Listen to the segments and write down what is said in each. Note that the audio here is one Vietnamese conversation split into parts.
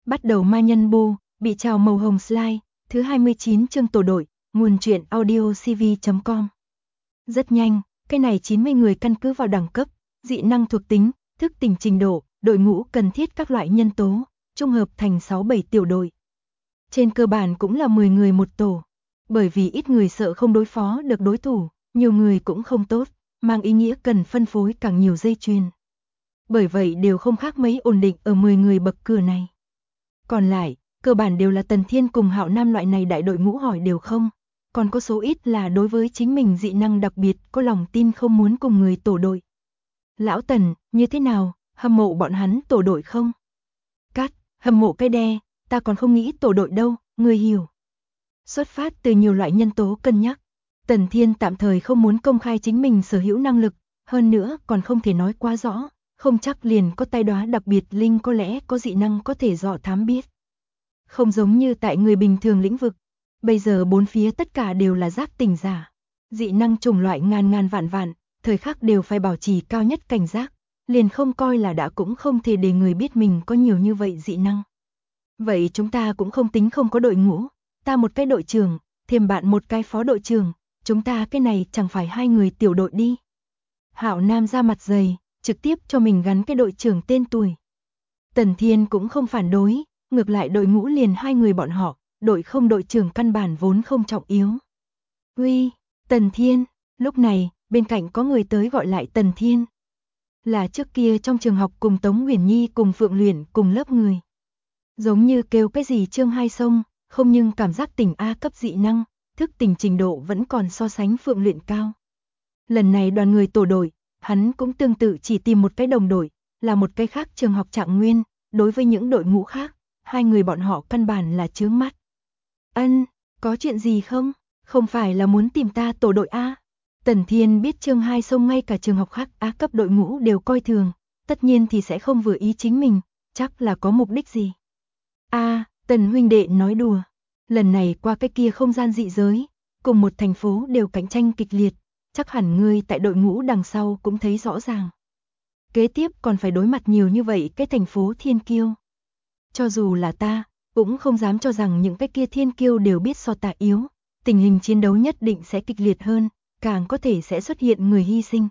Bắt đầu ma nhân bô, bị trào màu hồng slide, thứ 29 chương tổ đội, nguồn truyện audio cv.com. Rất nhanh, cái này 90 người căn cứ vào đẳng cấp, dị năng thuộc tính, thức tỉnh trình độ, đội ngũ cần thiết các loại nhân tố, trung hợp thành 6-7 tiểu đội. Trên cơ bản cũng là 10 người một tổ, bởi vì ít người sợ không đối phó được đối thủ, nhiều người cũng không tốt, mang ý nghĩa cần phân phối càng nhiều dây chuyền. Bởi vậy đều không khác mấy ổn định ở 10 người bậc cửa này. Còn lại, cơ bản đều là Tần Thiên cùng Hạo Nam loại này đại đội ngũ hỏi đều không, còn có số ít là đối với chính mình dị năng đặc biệt có lòng tin không muốn cùng người tổ đội. Lão Tần, như thế nào, hâm mộ bọn hắn tổ đội không? Cát, hâm mộ cái đe, ta còn không nghĩ tổ đội đâu, ngươi hiểu. Xuất phát từ nhiều loại nhân tố cân nhắc, Tần Thiên tạm thời không muốn công khai chính mình sở hữu năng lực, hơn nữa còn không thể nói quá rõ, không chắc liền có tai đoá đặc biệt linh có lẽ có dị năng có thể dò thám biết. Không giống như tại người bình thường lĩnh vực, bây giờ bốn phía tất cả đều là giác tỉnh giả. Dị năng chủng loại ngàn vạn, thời khắc đều phải bảo trì cao nhất cảnh giác, liền không coi là đã cũng không thể để người biết mình có nhiều như vậy dị năng. Vậy chúng ta cũng không tính không có đội ngũ, ta một cái đội trưởng, thêm bạn một cái phó đội trưởng, chúng ta cái này chẳng phải 2 người tiểu đội đi. Hạo Nam ra mặt dày, trực tiếp cho mình gắn cái đội trưởng tên tuổi. Tần Thiên cũng không phản đối, ngược lại đội ngũ liền 2 người bọn họ, đội không đội trưởng căn bản vốn không trọng yếu. Uy, Tần Thiên, lúc này, bên cạnh có người tới gọi lại Tần Thiên. Là trước kia trong trường học cùng Tống Uyển Nhi cùng Phượng Luyện cùng lớp người. Giống như kêu cái gì Trương Hai Sông, không nhưng cảm giác tỉnh A cấp dị năng, thức tỉnh trình độ vẫn còn so sánh Phượng Luyện cao. Lần này đoàn người tổ đội, hắn cũng tương tự chỉ tìm một cái đồng đội, là một cái khác trường học Trạng Nguyên, đối với những đội ngũ khác, 2 người bọn họ căn bản là chướng mắt. Ân, có chuyện gì không? Không phải là muốn tìm ta tổ đội A? Tần Thiên biết Trương Hai Sông ngay cả trường học khác A cấp đội ngũ đều coi thường, tất nhiên thì sẽ không vừa ý chính mình, chắc là có mục đích gì. Tần huynh đệ nói đùa, lần này qua cái kia không gian dị giới, cùng một thành phố đều cạnh tranh kịch liệt, chắc hẳn ngươi tại đội ngũ đằng sau cũng thấy rõ ràng. Kế tiếp còn phải đối mặt nhiều như vậy cái thành phố thiên kiêu. Cho dù là ta, cũng không dám cho rằng những cái kia thiên kiêu đều biết so ta yếu, tình hình chiến đấu nhất định sẽ kịch liệt hơn, càng có thể sẽ xuất hiện người hy sinh.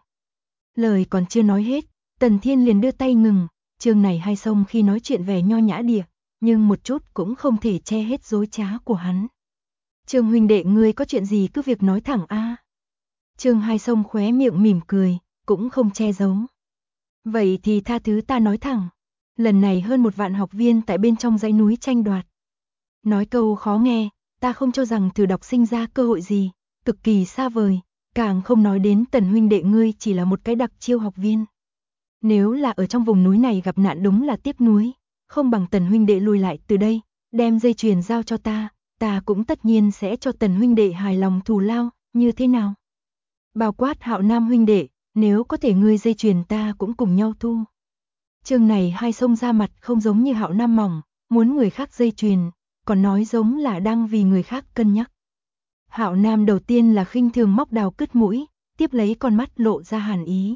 Lời còn chưa nói hết, Tần Thiên liền đưa tay ngừng, Trương này Hai Sông khi nói chuyện vẻ nho nhã địa, nhưng một chút cũng không thể che hết dối trá của hắn. Trương huynh đệ ngươi có chuyện gì cứ việc nói thẳng a. Trương Hai Sông khóe miệng mỉm cười, cũng không che giấu. Vậy thì tha thứ ta nói thẳng, lần này hơn 1 vạn học viên tại bên trong dãy núi tranh đoạt. Nói câu khó nghe, ta không cho rằng thử đọc sinh ra cơ hội gì, cực kỳ xa vời, càng không nói đến Tần huynh đệ ngươi chỉ là một cái đặc chiêu học viên. Nếu là ở trong vùng núi này gặp nạn đúng là tiếc nuối, không bằng Tần huynh đệ lùi lại từ đây, đem dây chuyền giao cho ta cũng tất nhiên sẽ cho Tần huynh đệ hài lòng thù lao, như thế nào? Bao quát Hạo Nam huynh đệ, nếu có thể ngươi dây chuyền ta cũng cùng nhau thu. Chương này Hai Sông ra mặt không giống như Hạo Nam mỏng, muốn người khác dây chuyền, còn nói giống là đang vì người khác cân nhắc. Hạo Nam đầu tiên là khinh thường móc đào cứt mũi, tiếp lấy con mắt lộ ra hàn ý.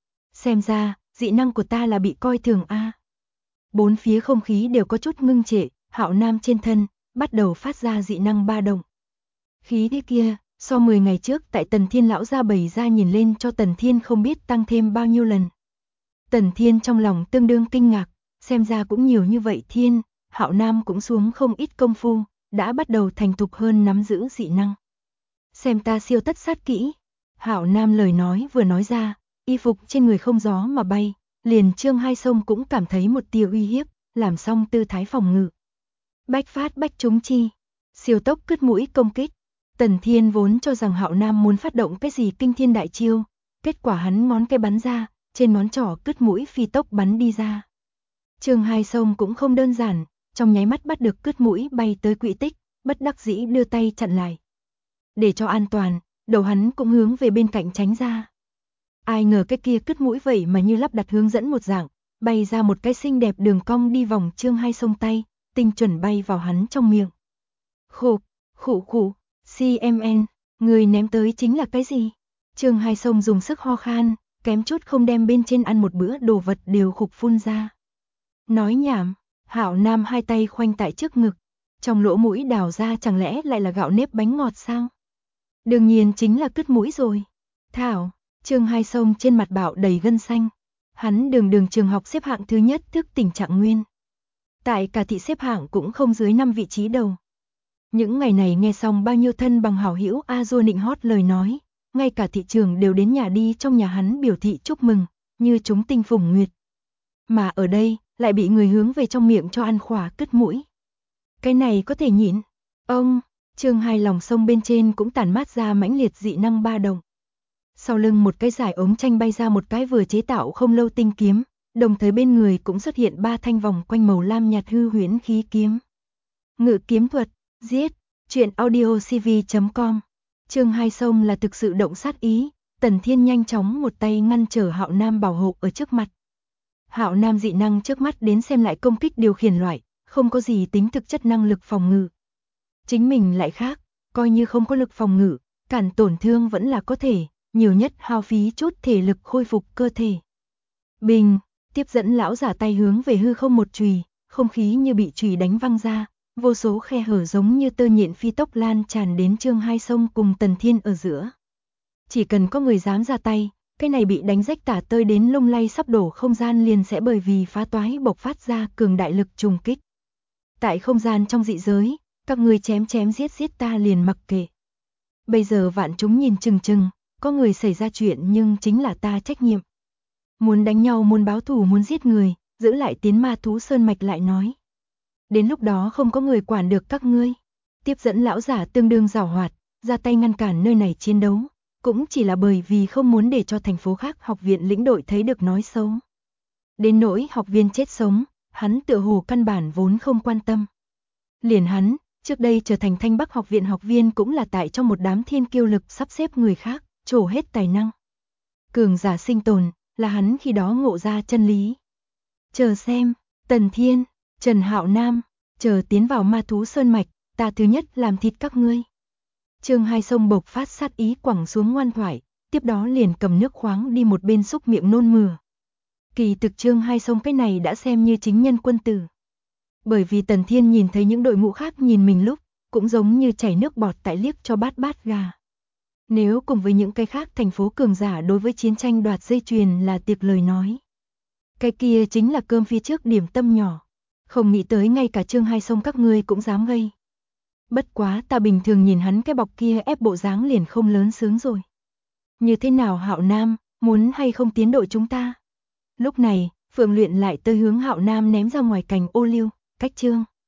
Xem ra, dị năng của ta là bị coi thường a. Bốn phía không khí đều có chút ngưng trệ, Hạo Nam trên thân bắt đầu phát ra dị năng ba động. Khí thế kia, so 10 ngày trước tại Tần Thiên lão gia bày ra nhìn lên cho Tần Thiên không biết tăng thêm bao nhiêu lần. Tần Thiên trong lòng tương đương kinh ngạc, xem ra cũng nhiều như vậy Thiên, Hạo Nam cũng xuống không ít công phu, đã bắt đầu thành thục hơn nắm giữ dị năng. Xem ta siêu tất sát kỹ. Hạo Nam lời nói vừa nói ra, y phục trên người không gió mà bay, liền Trương Hai Sông cũng cảm thấy một tia uy hiếp, làm xong tư thái phòng ngự. Bách phát bách trúng chi, siêu tốc cứt mũi công kích. Tần Thiên vốn cho rằng Hạo Nam muốn phát động cái gì kinh thiên đại chiêu, kết quả hắn ngón cái bắn ra, trên ngón trỏ cứt mũi phi tốc bắn đi ra. Trương Hai Sông cũng không đơn giản, trong nháy mắt bắt được cứt mũi bay tới quỹ tích, bất đắc dĩ đưa tay chặn lại. Để cho an toàn, đầu hắn cũng hướng về bên cạnh tránh ra. Ai ngờ cái kia cứt mũi vậy mà như lắp đặt hướng dẫn một dạng, bay ra một cái xinh đẹp đường cong đi vòng Trương Hai Sông tay, tinh chuẩn bay vào hắn trong miệng. Khục, khụ, CMN, người ném tới chính là cái gì? Trương Hai Sông dùng sức ho khan, kém chút không đem bên trên ăn một bữa đồ vật đều khục phun ra. Nói nhảm, Hạo Nam hai tay khoanh tại trước ngực, trong lỗ mũi đào ra chẳng lẽ lại là gạo nếp bánh ngọt sao? Đương nhiên chính là cứt mũi rồi. Thảo, Trương Hai Sông trên mặt bạo đầy gân xanh. Hắn đường trường học xếp hạng thứ nhất thức tình trạng nguyên. Tại cả thị xếp hạng cũng không dưới 5 vị trí đầu. Những ngày này nghe xong bao nhiêu thân bằng hảo hữu A-dua nịnh hót lời nói, ngay cả thị trường đều đến nhà đi trong nhà hắn biểu thị chúc mừng, như chúng tinh phùng nguyệt. Mà ở đây, lại bị người hướng về trong miệng cho ăn khỏa cứt mũi. Cái này có thể nhịn. Ông, Trương Hai lòng sông bên trên cũng tản mát ra mãnh liệt dị năng ba động. Sau lưng một cái giải ống tranh bay ra một cái vừa chế tạo không lâu tinh kiếm, đồng thời bên người cũng xuất hiện 3 thanh vòng quanh màu lam nhạt hư huyễn khí kiếm. Ngự kiếm thuật, giết, truyện audiocv.com. Trương Hai Sông là thực sự động sát ý, Tần Thiên nhanh chóng một tay ngăn trở Hạo Nam bảo hộ ở trước mặt. Hạo Nam dị năng trước mắt đến xem lại công kích điều khiển loại, không có gì tính thực chất năng lực phòng ngự. Chính mình lại khác, coi như không có lực phòng ngự, cản tổn thương vẫn là có thể, nhiều nhất hao phí chút thể lực khôi phục cơ thể. Bình, tiếp dẫn lão giả tay hướng về hư không một chùy, không khí như bị chùy đánh văng ra, vô số khe hở giống như tơ nhện phi tốc lan tràn đến Trương Hai Sông cùng Tần Thiên ở giữa. Chỉ cần có người dám ra tay, cái này bị đánh rách tả tơi đến lung lay sắp đổ không gian liền sẽ bởi vì phá toái bộc phát ra cường đại lực trùng kích. Tại không gian trong dị giới, các người chém giết ta liền mặc kệ. Bây giờ vạn chúng nhìn chừng, có người xảy ra chuyện nhưng chính là ta trách nhiệm. Muốn đánh nhau, muốn báo thù, muốn giết người, giữ lại tiến ma thú sơn mạch lại nói. Đến lúc đó không có người quản được các ngươi. Tiếp dẫn lão giả tương đương giàu hoạt, ra tay ngăn cản nơi này chiến đấu, cũng chỉ là bởi vì không muốn để cho thành phố khác học viện lĩnh đội thấy được nói xấu. Đến nỗi học viên chết sống, hắn tựa hồ căn bản vốn không quan tâm. Liền hắn, trước đây trở thành Thanh Bắc học viện học viên cũng là tại trong một đám thiên kiêu lực sắp xếp người khác, trổ hết tài năng. Cường giả sinh tồn, là hắn khi đó ngộ ra chân lý. Chờ xem, Tần Thiên, Trần Hạo Nam, chờ tiến vào ma thú sơn mạch, ta thứ nhất làm thịt các ngươi. Trương Hai Sông bộc phát sát ý quẳng xuống ngoan thoại, tiếp đó liền cầm nước khoáng đi một bên xúc miệng nôn mửa. Kỳ thực Trương Hai Sông cái này đã xem như chính nhân quân tử. Bởi vì Tần Thiên nhìn thấy những đội ngũ khác nhìn mình lúc, cũng giống như chảy nước bọt tại liếc cho bát gà. Nếu cùng với những cái khác thành phố cường giả đối với chiến tranh đoạt dây chuyền là tiệc lời nói. Cái kia chính là cơm phía trước điểm tâm nhỏ. Không nghĩ tới ngay cả Trương Hai Sông các ngươi cũng dám gây. Bất quá ta bình thường nhìn hắn cái bọc kia ép bộ dáng liền không lớn sướng rồi. Như thế nào Hạo Nam, muốn hay không tiến đội chúng ta? Lúc này, Phượng Luyện lại tới hướng Hạo Nam ném ra ngoài cành ô liu, cách Trương